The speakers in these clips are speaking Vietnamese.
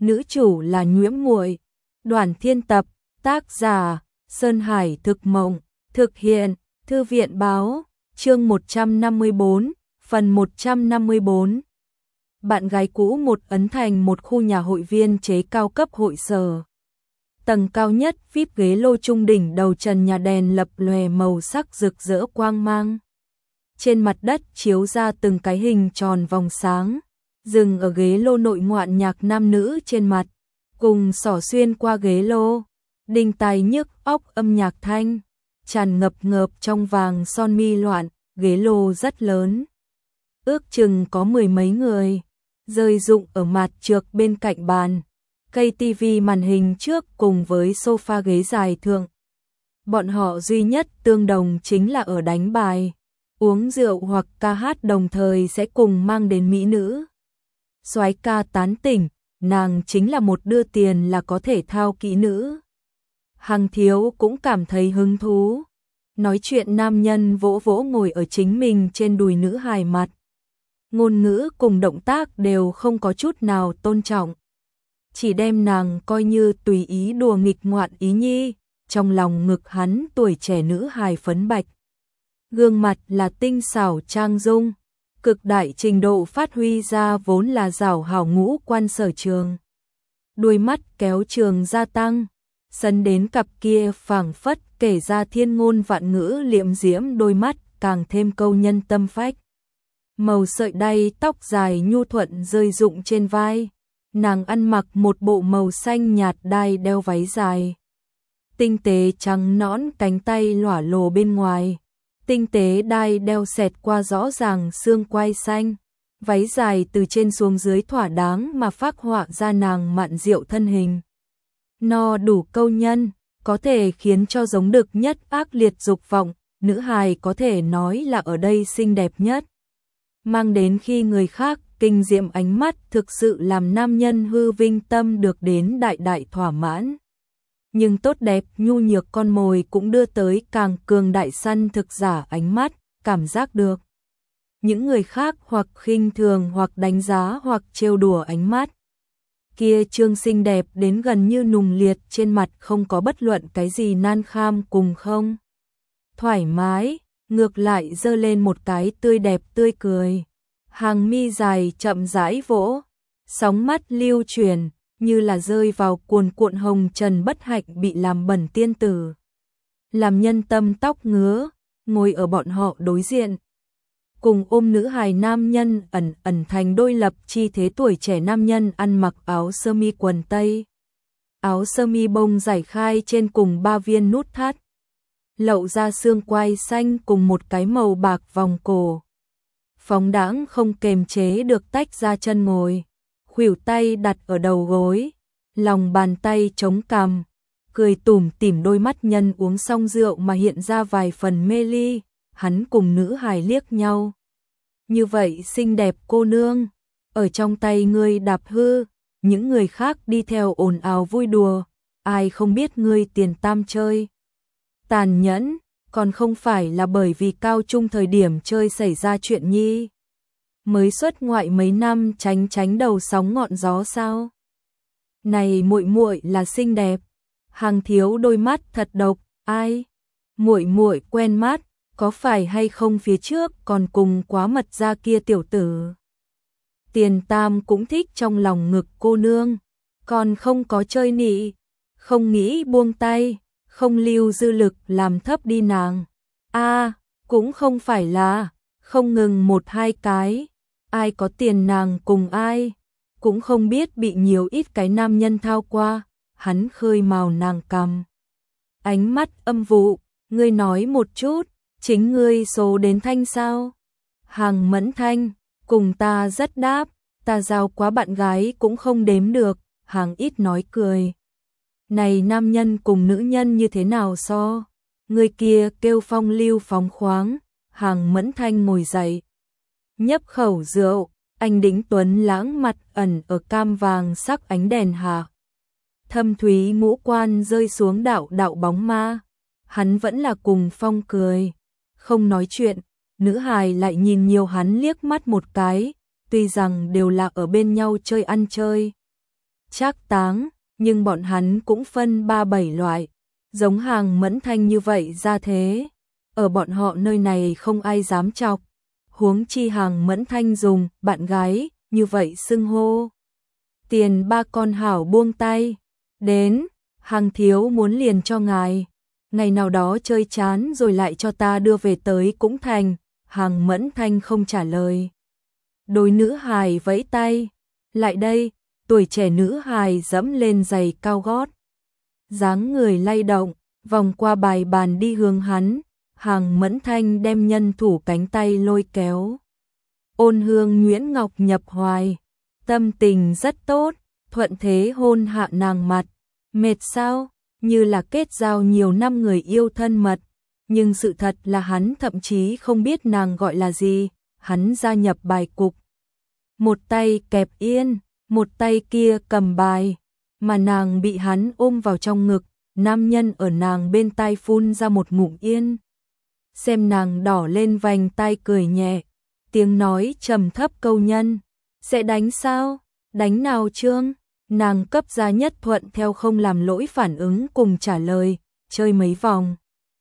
nữ chủ là Nhiễm Muội. Đoàn Thiên tập, tác giả Sơn Hải Thực Mộng, thực hiện Thư viện Báo, chương 154, phần 154. Bạn gái cũ một ấn thành một khu nhà hội viên chế cao cấp hội sở. Tầng cao nhất VIP ghế lô trung đỉnh đầu trần nhà đèn lập lòe màu sắc rực rỡ quang mang. Trên mặt đất chiếu ra từng cái hình tròn vòng sáng, dừng ở ghế lô nội ngoạn nhạc nam nữ trên mặt, cùng xỏ xuyên qua ghế lô, đinh tai nhức óc âm nhạc thanh, tràn ngập ngợp trong vàng son mi loạn, ghế lô rất lớn. Ước chừng có mười mấy người, rơi rụng ở mặt trược bên cạnh bàn, cây tivi màn hình trước cùng với sofa ghế dài thượng. Bọn họ duy nhất tương đồng chính là ở đánh bài, uống rượu hoặc ca hát đồng thời sẽ cùng mang đến mỹ nữ. Soái ca tán tỉnh, nàng chính là một đưa tiền là có thể thao kỹ nữ. Hằng Thiếu cũng cảm thấy hứng thú. Nói chuyện nam nhân vỗ vỗ ngồi ở chính mình trên đùi nữ hài mặt. Ngôn ngữ cùng động tác đều không có chút nào tôn trọng. Chỉ đem nàng coi như tùy ý đùa nghịch ngoạn ý nhi, trong lòng ngực hắn tuổi trẻ nữ hài phấn bạch. Gương mặt là tinh xảo trang dung, cực đại trình độ phát huy ra vốn là giảo hảo ngũ quan sở trường. Đuôi mắt kéo trường gia tăng, sấn đến cặp kia phảng phất kể ra thiên ngôn vạn ngữ liệm diễm đôi mắt càng thêm câu nhân tâm phách. Màu sợi đay tóc dài nhu thuận rơi rụng trên vai, nàng ăn mặc một bộ màu xanh nhạt đai đeo váy dài. Tinh tế trắng nõn cánh tay lỏa lồ bên ngoài, tinh tế đai đeo xẹt qua rõ ràng xương quai xanh, váy dài từ trên xuống dưới thỏa đáng mà phác họa ra nàng mạn diệu thân hình. No đủ câu nhân, có thể khiến cho giống đực nhất ác liệt dục vọng, nữ hài có thể nói là ở đây xinh đẹp nhất. Mang đến khi người khác kinh diệm ánh mắt thực sự làm nam nhân hư vinh tâm được đến đại đại thỏa mãn. Nhưng tốt đẹp nhu nhược con mồi cũng đưa tới càng cường đại săn thực giả ánh mắt, cảm giác được. Những người khác hoặc khinh thường hoặc đánh giá hoặc trêu đùa ánh mắt. Kia trương xinh đẹp đến gần như nùng liệt trên mặt không có bất luận cái gì nan kham cùng không. Thoải mái, ngược lại giơ lên một cái tươi đẹp tươi cười. Hàng mi dài chậm rãi vỗ, sóng mắt lưu chuyển, như là rơi vào cuồn cuộn hồng trần bất hạnh bị làm bẩn tiên tử. Làm nhân tâm tóc ngứa, ngồi ở bọn họ đối diện. Cùng ôm nữ hài nam nhân ẩn ẩn thành đôi lập chi thế tuổi trẻ nam nhân ăn mặc áo sơ mi quần tây. Áo sơ mi bông giải khai trên cùng 3 viên nút thắt. Lậu ra xương quai xanh cùng một cái màu bạc vòng cổ. Phóng đãng không kềm chế được tách ra chân ngồi. Khuỷu tay đặt ở đầu gối, lòng bàn tay chống cằm, cười tủm tỉm đôi mắt nhân uống xong rượu mà hiện ra vài phần mê ly, hắn cùng nữ hài liếc nhau. Như vậy xinh đẹp cô nương, ở trong tay ngươi đạp hư, những người khác đi theo ồn ào vui đùa, ai không biết ngươi tiền tam chơi. Tàn nhẫn, còn không phải là bởi vì cao trung thời điểm chơi xảy ra chuyện nhi. Mới xuất ngoại mấy năm tránh tránh đầu sóng ngọn gió sao? Này muội muội là xinh đẹp. Hằng Thiếu đôi mắt thật độc, ai? Muội muội quen mắt, có phải hay không phía trước còn cùng quá mật ra kia tiểu tử? Tiền Tam cũng thích trong lòng ngực cô nương, còn không có chơi nị, không nghĩ buông tay, không lưu dư lực làm thấp đi nàng. Cũng không phải là, không ngừng một hai cái. Ai có tiền nàng cùng ai, cũng không biết bị nhiều ít cái nam nhân thao qua, hắn khơi mào nàng cằm. Ánh mắt âm vụ, ngươi nói một chút, chính ngươi số đến thanh sao? Hàng Mẫn Thanh, cùng ta rất đáp, ta giao quá bạn gái cũng không đếm được, Hàng ít nói cười. Này nam nhân cùng nữ nhân như thế nào so? Người kia kêu phong lưu phóng khoáng, Hàng Mẫn Thanh ngồi dậy. Nhấp khẩu rượu, anh Đĩnh Tuấn lãng mặt ẩn ở cam vàng sắc ánh đèn hạ. Thâm thúy ngũ quan rơi xuống đạo đạo bóng ma. Hắn vẫn là cùng phong cười. Không nói chuyện, nữ hài lại nhìn nhiều hắn liếc mắt một cái, tuy rằng đều là ở bên nhau chơi ăn chơi. trác táng, nhưng bọn hắn cũng phân 3-7 loại, giống Hàng Mẫn Thanh như vậy ra thế. Ở bọn họ nơi này không ai dám chọc, huống chi Hàng Mẫn Thanh dùng bạn gái như vậy xưng hô. Tiền ba con hảo buông tay, đến, Hàng thiếu muốn liền cho ngài, ngày nào đó chơi chán rồi lại cho ta đưa về tới cũng thành. Hàng Mẫn Thanh không trả lời. Đôi nữ hài vẫy tay, lại đây, tuổi trẻ nữ hài dẫm lên giày cao gót. Dáng người lay động, vòng qua bài bàn đi hướng hắn, Hàng Mẫn Thanh đem nhân thủ cánh tay lôi kéo. Ôn hương nhuyễn ngọc nhập hoài, tâm tình rất tốt, thuận thế hôn hạ nàng mặt. Mệt sao? Như là kết giao nhiều năm người yêu thân mật, nhưng sự thật là hắn thậm chí không biết nàng gọi là gì. Hắn gia nhập bài cục, một tay kẹp yên, một tay kia cầm bài, mà nàng bị hắn ôm vào trong ngực, nam nhân ở nàng bên tai phun ra một ngụm yên. Xem nàng đỏ lên vành tai cười nhẹ, tiếng nói trầm thấp câu nhân, sẽ đánh sao? Đánh nào Trương? Nàng cấp ra nhất thuận theo không làm lỗi phản ứng cùng trả lời, chơi mấy vòng.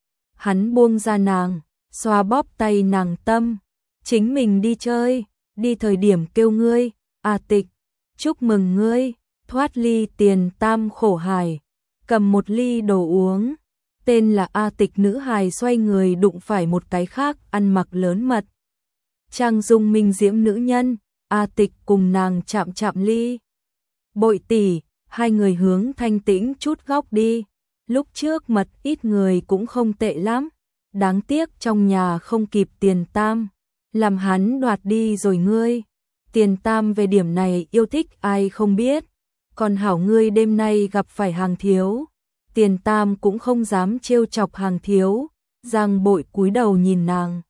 Hắn buông ra nàng, xoa bóp tay nàng tâm, chính mình đi chơi, đi thời điểm kêu ngươi, A Tịch, chúc mừng ngươi, thoát ly Tiền Tam khổ hải, cầm một ly đồ uống. Tên là A Tịch nữ hài xoay người đụng phải một cái khác ăn mặc lớn mật. Trang dung minh diễm nữ nhân, A Tịch cùng nàng chạm chạm ly. Bội tỷ, hai người hướng thanh tĩnh chút góc đi. Lúc trước mật ít người cũng không tệ lắm, đáng tiếc trong nhà không kịp Tiền Tam, làm hắn đoạt đi rồi ngươi. Tiền Tam về điểm này yêu thích ai không biết, còn hảo ngươi đêm nay gặp phải Hàng thiếu. Tiền Tam cũng không dám trêu chọc Hàng thiếu, Giang Bội cúi đầu nhìn nàng.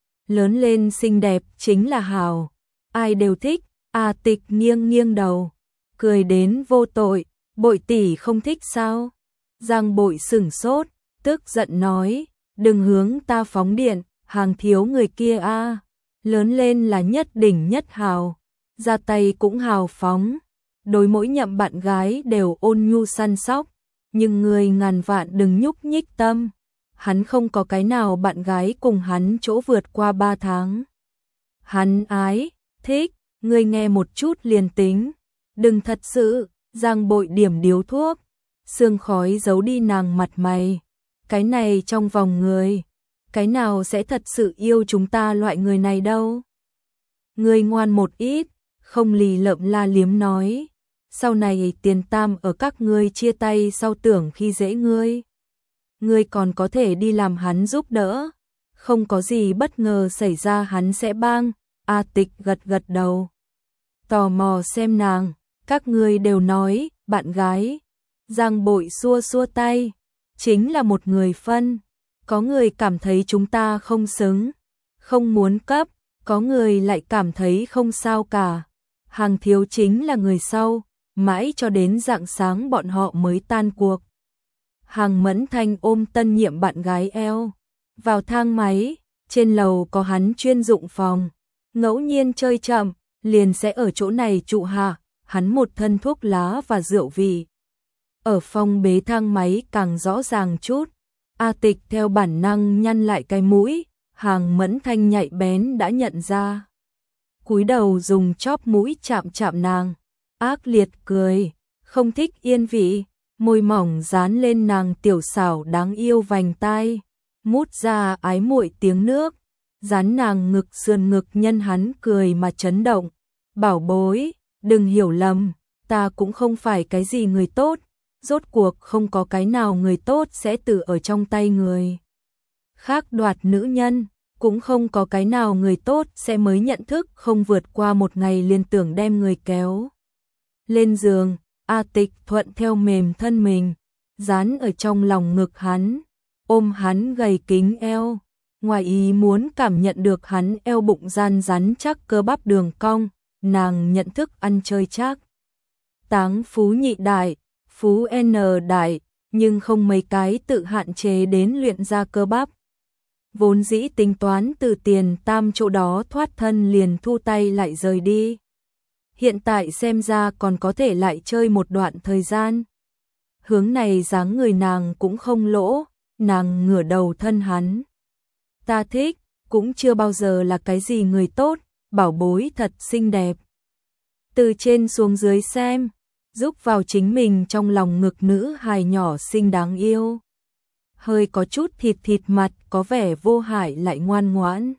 Lớn lên xinh đẹp chính là hảo, ai đều thích. A Tịch nghiêng nghiêng đầu, cười đến vô tội, Bội tỷ không thích sao? Giang Bội sửng sốt, tức giận nói, đừng hướng ta phóng điện, Hàng thiếu người kia a, lớn lên là nhất đỉnh nhất hào, ra tay cũng hào phóng, đối mỗi nhậm bạn gái đều ôn nhu săn sóc, nhưng người ngàn vạn đừng nhúc nhích tâm. Hắn không có cái nào bạn gái cùng hắn chỗ vượt qua 3 tháng. Hắn ái, thích, ngươi nghe một chút liền tính, đừng thật sự. Giang Bội điểm điếu thuốc, sương khói giấu đi nàng mặt mày. Cái này trong vòng người, cái nào sẽ thật sự yêu chúng ta loại người này đâu. Ngươi ngoan một ít, không lì lợm la liếm nói. Sau này Tiền Tam ở các ngươi chia tay sau tưởng khi dễ ngươi. Ngươi còn có thể đi làm hắn giúp đỡ. Không có gì bất ngờ xảy ra hắn sẽ bang. A Tịch gật gật đầu, tò mò xem nàng. Các ngươi đều nói, bạn gái. Giang Bội xua xua tay, chính là một người phân. Có người cảm thấy chúng ta không xứng, không muốn cấp, có người lại cảm thấy không sao cả. Hàng thiếu chính là người sau, mãi cho đến rạng sáng bọn họ mới tan cuộc. Hàng Mẫn Thanh ôm tân nhiệm bạn gái eo, vào thang máy, trên lầu có hắn chuyên dụng phòng. Ngẫu nhiên chơi chậm, liền sẽ ở chỗ này trụ hạ. Hắn một thân thuốc lá và rượu vị. Ở phòng bế thang máy càng rõ ràng chút. A Tịch theo bản năng nhăn lại cái mũi, Hàng Mẫn Thanh nhạy bén đã nhận ra. Cúi đầu dùng chóp mũi chạm chạm nàng, ác liệt cười, không thích yên vị, môi mỏng dán lên nàng tiểu xảo đáng yêu vành tai, mút ra ái muội tiếng nước, dán nàng ngực sườn ngực nhân hắn cười mà chấn động. Bảo bối, đừng hiểu lầm, ta cũng không phải cái gì người tốt, rốt cuộc không có cái nào người tốt sẽ từ ở trong tay người khác đoạt nữ nhân, cũng không có cái nào người tốt sẽ mới nhận thức không vượt qua một ngày liền tưởng đem người kéo lên giường. A Tịch thuận theo mềm thân mình, dán ở trong lòng ngực hắn, ôm hắn gầy kính eo, ngoài ý muốn cảm nhận được hắn eo bụng gian rắn chắc cơ bắp đường cong. Nàng nhận thức ăn chơi chắc táng phú nhị đại, phú N đại, nhưng không mấy cái tự hạn chế đến luyện ra cơ bắp. Vốn dĩ tính toán từ Tiền Tam chỗ đó thoát thân liền thu tay lại rời đi. hiện tại xem ra còn có thể lại chơi một đoạn thời gian. Hướng này dáng người nàng cũng không lỗ, nàng ngửa đầu thân hắn. Ta thích, cũng chưa bao giờ là cái gì người tốt, bảo bối thật xinh đẹp. Từ trên xuống dưới xem, giúp vào chính mình trong lòng ngực nữ hài nhỏ xinh đáng yêu. Hơi có chút thịt thịt mặt, có vẻ vô hại lại ngoan ngoãn.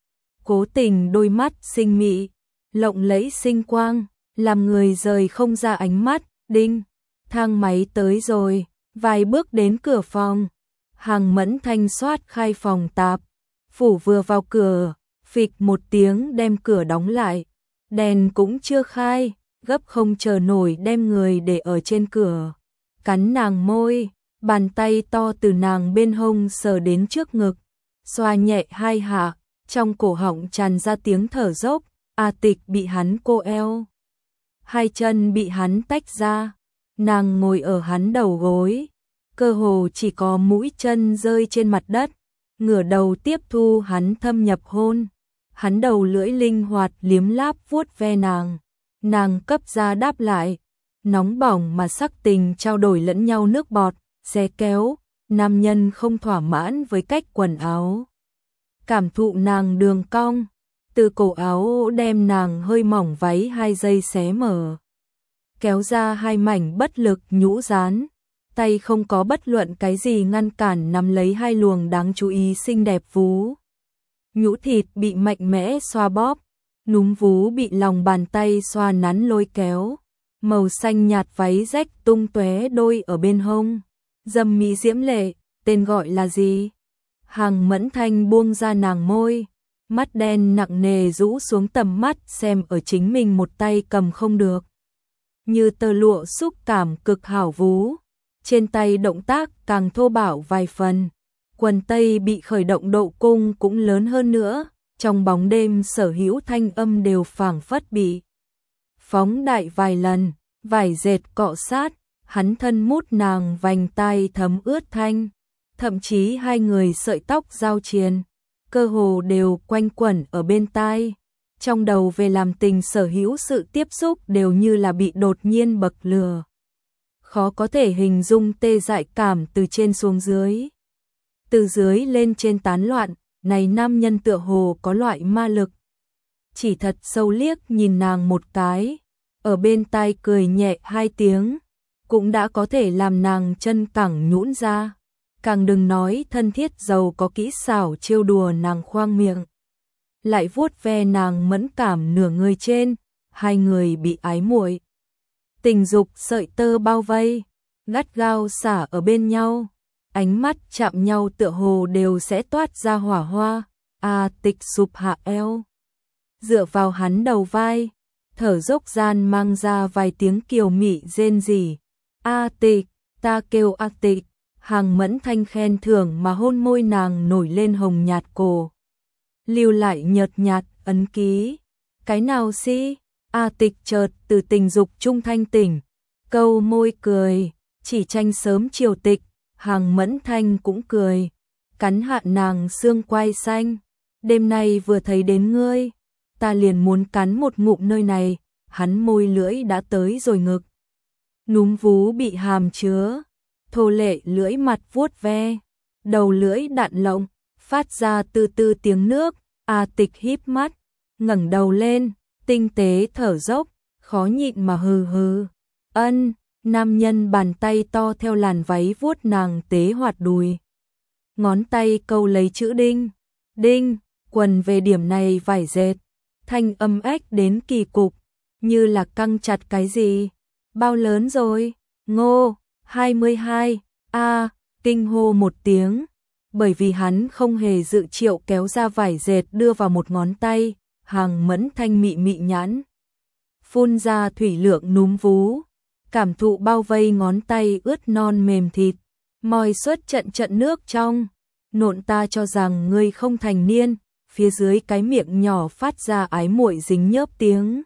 Cố tình đôi mắt xinh mị, lộng lẫy sinh quang, làm người rời không ra ánh mắt. Đinh, thang máy tới rồi, vài bước đến cửa phòng. Hàng Mẫn Thanh xoát khai phòng tạp, phủ vừa vào cửa, phịch một tiếng đem cửa đóng lại. Đèn cũng chưa khai, gấp không chờ nổi đem người để ở trên cửa. Cắn nàng môi, bàn tay to từ nàng bên hông sờ đến trước ngực, xoa nhẹ hai hạ, trong cổ họng tràn ra tiếng thở dốc. A Tịch bị hắn cô eo, hai chân bị hắn tách ra, nàng ngồi ở hắn đầu gối, cơ hồ chỉ có mũi chân rơi trên mặt đất, ngửa đầu tiếp thu hắn thâm nhập hôn. Hắn đầu lưỡi linh hoạt liếm láp vuốt ve nàng, nàng cấp ra đáp lại, nóng bỏng mà sắc tình trao đổi lẫn nhau nước bọt, xé kéo, nam nhân không thỏa mãn với cách quần áo. Cảm thụ nàng đường cong, từ cổ áo đem nàng hơi mỏng váy 2 giây xé mở, kéo ra hai mảnh bất lực nhũ rán, tay không có bất luận cái gì ngăn cản nắm lấy hai luồng đáng chú ý xinh đẹp vú. Nhũ thịt bị mạnh mẽ xoa bóp, núm vú bị lòng bàn tay xoa nắn lôi kéo, màu xanh nhạt váy rách tung tóe đôi ở bên hông, dâm mỹ diễm lệ, tên gọi là gì? Hàng Mẫn Thanh buông ra nàng môi, mắt đen nặng nề rũ xuống tầm mắt xem ở chính mình một tay cầm không được. Như tơ lụa xúc cảm cực hảo vú, trên tay động tác càng thô bạo vài phần. Quần tây bị khởi động độ cung cũng lớn hơn nữa, trong bóng đêm sở hữu thanh âm đều phảng phất bị phóng đại vài lần, vải dệt cọ sát, hắn thân mút nàng vành tai thấm ướt thanh, thậm chí hai người sợi tóc giao triền, cơ hồ đều quanh quẩn ở bên tai. Trong đầu về làm tình sở hữu sự tiếp xúc đều như là bị đột nhiên bậc lửa. Khó có thể hình dung tê dại cảm từ trên xuống dưới. Từ dưới lên trên tán loạn, này nam nhân tựa hồ có loại ma lực. Chỉ thật sâu liếc nhìn nàng một cái, ở bên tai cười nhẹ 2 tiếng, cũng đã có thể làm nàng chân cẳng nhũn ra. Càng đừng nói thân thiết giàu có kỹ xảo trêu đùa nàng khoang miệng. Lại vuốt ve nàng mẫn cảm nửa người trên, hai người bị ái muội. Tình dục sợi tơ bao vây, gắt gao xả ở bên nhau. Ánh mắt chạm nhau tựa hồ đều sẽ toát ra hỏa hoa. A Tịch sụp hạ eo, dựa vào hắn đầu vai, thở dốc gian mang ra vài tiếng kiều mị rên rỉ. A Tịch, ta kêu A Tịch. Hàng Mẫn Thanh khen thưởng mà hôn môi nàng nổi lên hồng nhạt cổ, lưu lại nhợt nhạt ấn ký. Cái nào si? A Tịch chợt từ tình dục trung thanh tỉnh, câu môi cười, chỉ tranh sớm chiều tịch. Hàng Mẫn Thanh cũng cười, cắn hạ nàng xương quai xanh. Đêm nay vừa thấy đến ngươi, ta liền muốn cắn một ngụm nơi này. Hắn môi lưỡi đã tới rồi ngực, núm vú bị hàm chứa, thô lệ lưỡi mặt vuốt ve, đầu lưỡi đạn lộng, phát ra từ từ tiếng nước. A Tịch híp mắt, ngẩng đầu lên, tinh tế thở dốc, khó nhịn mà hừ hừ. Ân. Nam nhân bàn tay to theo làn váy vuốt nàng tế hoạt đùi, ngón tay câu lấy chữ đinh. Đinh, quần về điểm này vải dệt, thanh âm ếch đến kỳ cục, như là căng chặt cái gì. Bao lớn rồi? Ngô, 22. A, kinh hô một tiếng, bởi vì hắn không hề dự triệu kéo ra vải dệt đưa vào một ngón tay. Hàng Mẫn Thanh mị mị nhãn, phun ra thủy lượng núm vú, cảm thụ bao vây ngón tay ướt non mềm thịt, moi xuất trận trận nước trong. Nộn ta cho rằng ngươi không thành niên. Phía dưới cái miệng nhỏ phát ra ái muội dính nhớp tiếng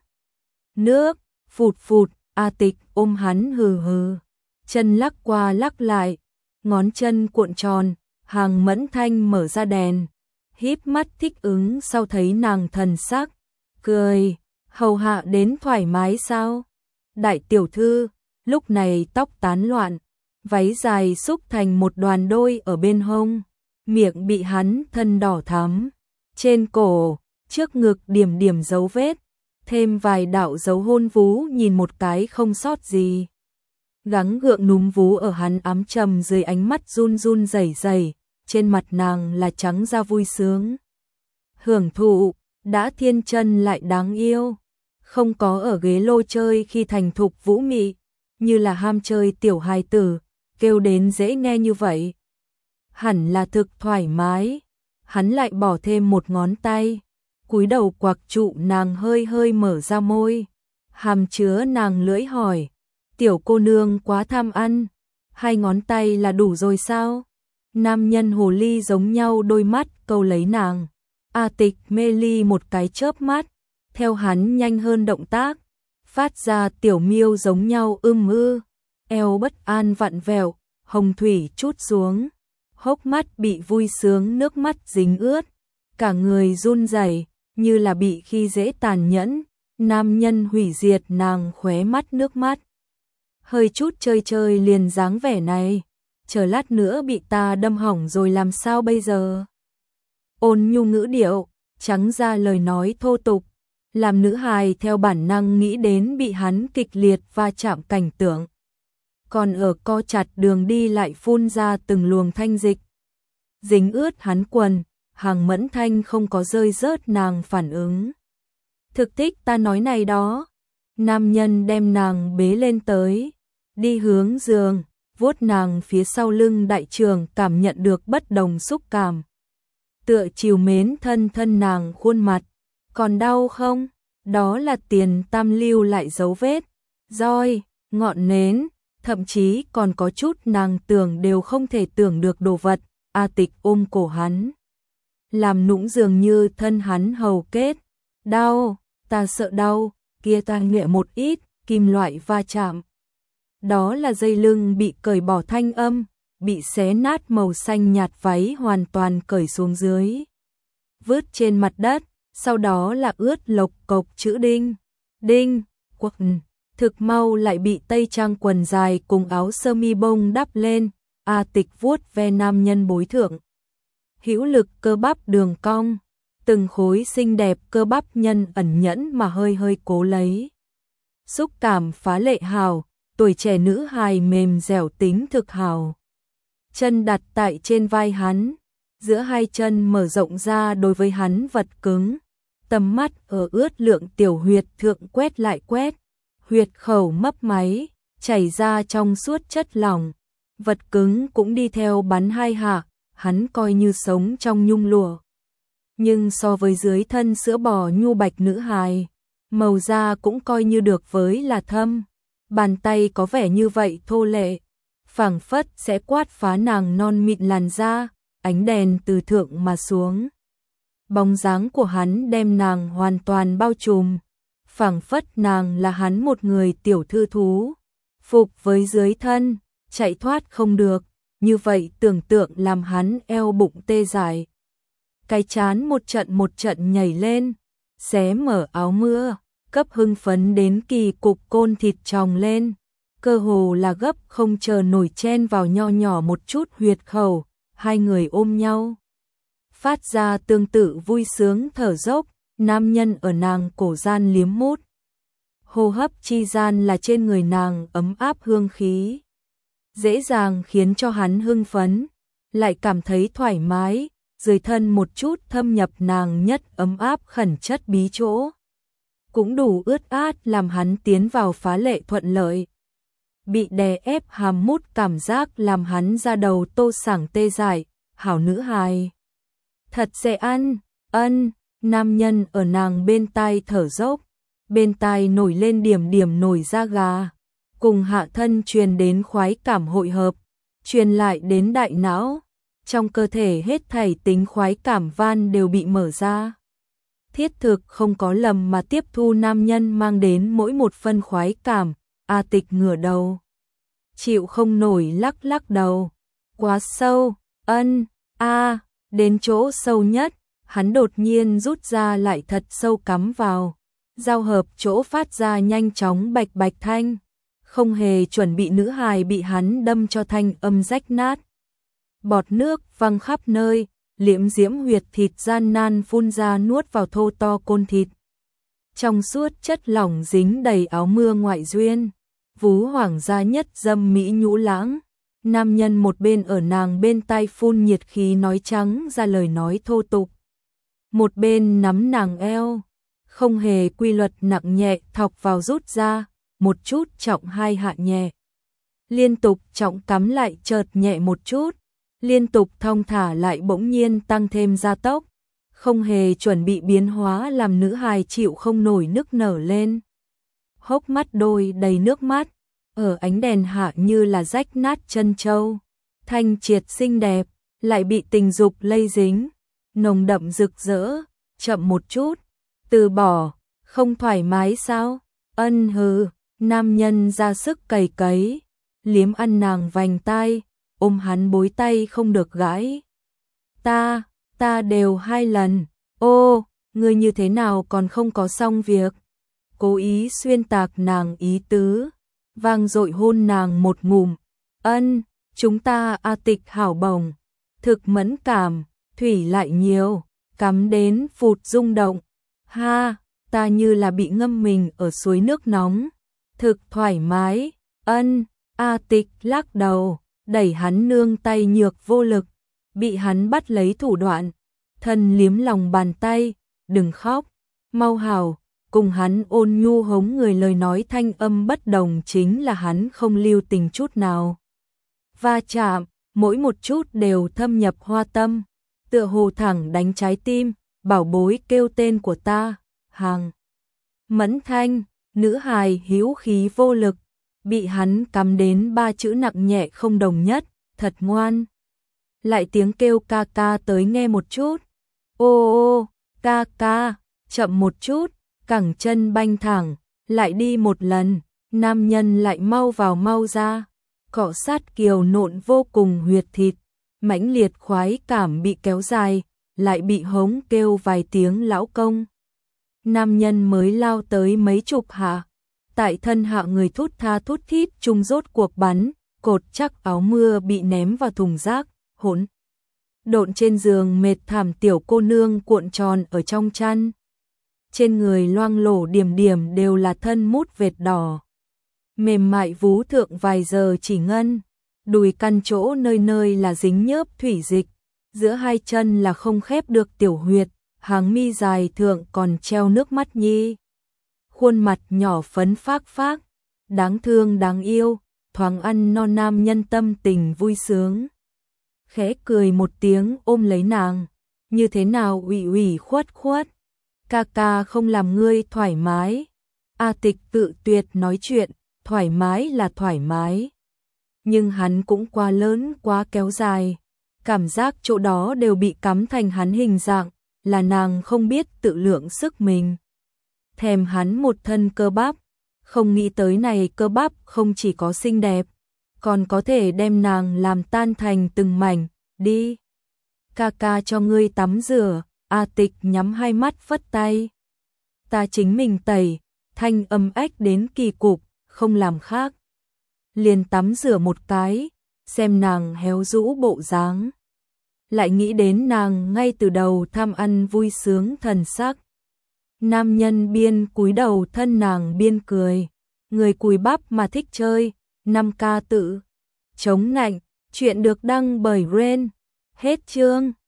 nước, phụt phụt. A Tịch ôm hắn hừ hừ, chân lắc qua lắc lại, ngón chân cuộn tròn. Hàng Mẫn Thanh mở ra đèn, híp mắt thích ứng sau thấy nàng thần sắc, cười, Hầu hạ đến thoải mái sao? Đại tiểu thư, lúc này tóc tán loạn, váy dài xúc thành một đoàn đôi ở bên hông, miệng bị hắn thân đỏ thắm, trên cổ, trước ngực điểm điểm dấu vết, thêm vài đạo dấu hôn vú nhìn một cái không sót gì. Gắng gượng núm vú ở hắn ám trầm dưới ánh mắt run run rẩy rẩy, trên mặt nàng là trắng da vui sướng. Hưởng thụ, đã thiên chân lại đáng yêu, không có ở ghế lô chơi khi thành thục vũ mị, như là ham chơi tiểu hài tử, kêu đến dễ nghe như vậy. Hẳn là thực thoải mái, hắn lại bỏ thêm một ngón tay, cúi đầu quặc trụ nàng hơi hơi mở ra môi, hàm chứa nàng lưỡi hỏi, tiểu cô nương quá tham ăn, 2 ngón tay là đủ rồi sao? Nam nhân hồ ly giống nhau đôi mắt câu lấy nàng. A Tịch mê ly một cái chớp mắt, theo hắn nhanh hơn động tác, phát ra tiểu miêu giống nhau ư, eo bất an vặn vẹo, hồng thủy trút xuống, hốc mắt bị vui sướng nước mắt dính ướt, cả người run rẩy như là bị khi dễ tàn nhẫn, nam nhân hủy diệt nàng khóe mắt nước mắt. Hơi chút chơi chơi liền dáng vẻ này, chờ lát nữa bị ta đâm hỏng rồi làm sao bây giờ? Ôn nhu ngữ điệu, trắng ra lời nói thô tục, làm nữ hài theo bản năng nghĩ đến bị hắn kịch liệt va chạm cảnh tượng. Còn ở co chặt đường đi lại phun ra từng luồng thanh dịch. Dính ướt hắn quần, Hàng Mẫn Thanh không có rơi rớt nàng phản ứng. Thực thích ta nói này đó. Nam nhân đem nàng bế lên tới, đi hướng giường, vuốt nàng phía sau lưng đại trường cảm nhận được bất đồng xúc cảm. Tựa chiều mến thân thân nàng khuôn mặt, còn đau không? Đó là tiền tam lưu lại dấu vết, roi, ngọn nến, thậm chí còn có chút nàng tưởng đều không thể tưởng được đồ vật. A Tịch ôm cổ hắn, làm nũng dường như thân hắn hầu kết. Đau, ta sợ đau, kia ta nhẹ một ít, kim loại va chạm. Đó là dây lưng bị cởi bỏ thanh âm, bị xé nát màu xanh nhạt váy hoàn toàn cởi xuống dưới, vứt trên mặt đất, sau đó là ướt lộc cộc chữ đinh, đinh, quần, thực mau lại bị tây trang quần dài cùng áo sơ mi bông đắp lên. A Tịch vuốt ve nam nhân bối thượng, hữu lực cơ bắp đường cong, từng khối xinh đẹp cơ bắp nhân ẩn nhẫn mà hơi hơi cố lấy. Xúc cảm phá lệ hào, tuổi trẻ nữ hài mềm dẻo tính thực hào. Chân đặt tại trên vai hắn, giữa hai chân mở rộng ra đối với hắn vật cứng, tầm mắt ở ướt lượng tiểu huyệt thượng quét lại quét, huyệt khẩu mấp máy, chảy ra trong suốt chất lỏng, vật cứng cũng đi theo bắn 2 hạ, hắn coi như sống trong nhung lụa. Nhưng so với dưới thân sữa bò nhu bạch nữ hài, màu da cũng coi như được với là thâm, bàn tay có vẻ như vậy thô lệ, phảng phất sẽ quát phá nàng non mịn làn da, ánh đèn từ thượng mà xuống. Bóng dáng của hắn đem nàng hoàn toàn bao trùm, phảng phất nàng là hắn một người tiểu thư thú, phục với dưới thân, chạy thoát không được, như vậy tưởng tượng làm hắn eo bụng tê dại. Cái chán một trận nhảy lên, xé mở áo mưa, cấp hưng phấn đến kỳ cục côn thịt tròng lên, cơ hồ là gấp không chờ nổi chen vào nho nhỏ một chút huyệt khẩu, hai người ôm nhau. Phát ra tương tự vui sướng thở dốc, nam nhân ở nàng cổ gian liếm mút. Hô hấp chi gian là trên người nàng ấm áp hương khí, dễ dàng khiến cho hắn hưng phấn, lại cảm thấy thoải mái, dưới thân một chút thâm nhập nàng nhất ấm áp khẩn chất bí chỗ. Cũng đủ ướt át làm hắn tiến vào phá lệ thuận lợi. Bị đè ép hàm mút cảm giác làm hắn ra đầu tô sảng tê dại, hảo nữ hài. Thật dễ ăn, ân, nam nhân ở nàng bên tai thở dốc, bên tai nổi lên điểm điểm nổi da gà, cùng hạ thân truyền đến khoái cảm hội hợp, truyền lại đến đại não, trong cơ thể hết thảy tính khoái cảm van đều bị mở ra. Thiết thực không có lầm mà tiếp thu nam nhân mang đến mỗi một phân khoái cảm. A Tịch ngửa đầu, chịu không nổi lắc lắc đầu, quá sâu, ân, a, đến chỗ sâu nhất, hắn đột nhiên rút ra lại thật sâu cắm vào, giao hợp chỗ phát ra nhanh chóng bạch bạch thanh, không hề chuẩn bị nữ hài bị hắn đâm cho thanh âm rách nát. Bọt nước văng khắp nơi, liễm diễm huyệt thịt gian nan phun ra nuốt vào thô to côn thịt. Trong suốt chất lỏng dính đầy áo mưa ngoại duyên, vú hoàng gia nhất dâm mỹ nhũ lãng. Nam nhân một bên ở nàng bên tai phun nhiệt khí nói trắng ra lời nói thô tục. Một bên nắm nàng eo, không hề quy luật nặng nhẹ thọc vào rút ra, một chút trọng hai hạ nhẹ. Liên tục trọng cắm lại chợt nhẹ một chút, liên tục thong thả lại bỗng nhiên tăng thêm gia tốc, không hề chuẩn bị biến hóa làm nữ hài chịu không nổi nức nở lên. Hốc mắt đôi đầy nước mắt, ở ánh đèn hạ như là rách nát chân châu, thanh triệt xinh đẹp, lại bị tình dục lây dính, nồng đậm rực rỡ, chậm một chút, từ bỏ, không thoải mái sao? Ân hừ, nam nhân ra sức cày cấy, liếm ăn nàng vành tai, ôm hắn bối tay không được gãi. Ta đều 2 lần, ô, ngươi như thế nào còn không có xong việc? Cố ý xuyên tạc nàng ý tứ, vang dội hôn nàng một ngụm. Ân, chúng ta a tịch hảo bồng, thực mẫn cảm, thủy lại nhiều, cắm đến phụt rung động. Ha, ta như là bị ngâm mình ở suối nước nóng, thực thoải mái. Ân, a tịch lắc đầu, đẩy hắn nương tay nhược vô lực, bị hắn bắt lấy thủ đoạn, thân liếm lòng bàn tay, đừng khóc, mau hảo. Cùng hắn ôn nhu hống người lời nói thanh âm bất đồng chính là hắn không lưu tình chút nào. Va chạm, mỗi một chút đều thâm nhập hoa tâm, tựa hồ thẳng đánh trái tim, bảo bối kêu tên của ta, Hàng. Mẫn thanh, nữ hài hữu khí vô lực, bị hắn cắm đến 3 chữ nặng nhẹ không đồng nhất, thật ngoan. Lại tiếng kêu ca ca tới nghe một chút. Ô ô, ca ca, chậm một chút. Cẳng chân banh thẳng, lại đi một lần, nam nhân lại mau vào mau ra, cọ sát kiều nộn vô cùng huyệt thịt, mãnh liệt khoái cảm bị kéo dài, lại bị hống kêu vài tiếng lão công. Nam nhân mới lao tới mấy chục hạ, tại thân hạ người thút tha thút thít chung rốt cuộc bắn, cột chắc áo mưa bị ném vào thùng rác, hỗn độn trên giường mệt thảm tiểu cô nương cuộn tròn ở trong chăn. Trên người loang lổ điểm điểm đều là thân mút vệt đỏ. Mềm mại vú thượng vài giờ chỉ ngân, đùi căn chỗ nơi nơi là dính nhớp thủy dịch, giữa hai chân là không khép được tiểu huyệt, hàng mi dài thượng còn treo nước mắt nhi. Khuôn mặt nhỏ phấn phác phác, đáng thương đáng yêu, thoáng ăn no nam nhân tâm tình vui sướng. Khẽ cười một tiếng ôm lấy nàng, như thế nào ủy ủy khuất khuất. Ca ca không làm ngươi thoải mái. A Tịch tự tuyệt nói chuyện, thoải mái là thoải mái. Nhưng hắn cũng quá lớn quá kéo dài. Cảm giác chỗ đó đều bị cắm thành hắn hình dạng, là nàng không biết tự lượng sức mình. Thèm hắn một thân cơ bắp, không nghĩ tới này cơ bắp không chỉ có xinh đẹp, còn có thể đem nàng làm tan thành từng mảnh, đi. Ca ca cho ngươi tắm rửa. A Tịch nhắm hai mắt phất tay. Ta chính mình tẩy, thanh âm ếch đến kỳ cục, không làm khác. Liền tắm rửa một cái, xem nàng héo rũ bộ dáng. Lại nghĩ đến nàng ngay từ đầu tham ăn vui sướng thần sắc. Nam nhân biên cúi đầu thân nàng biên cười. Người cùi bắp mà thích chơi, 5K tự. Chống nạnh, chuyện được đăng bởi Ren. Hết chương.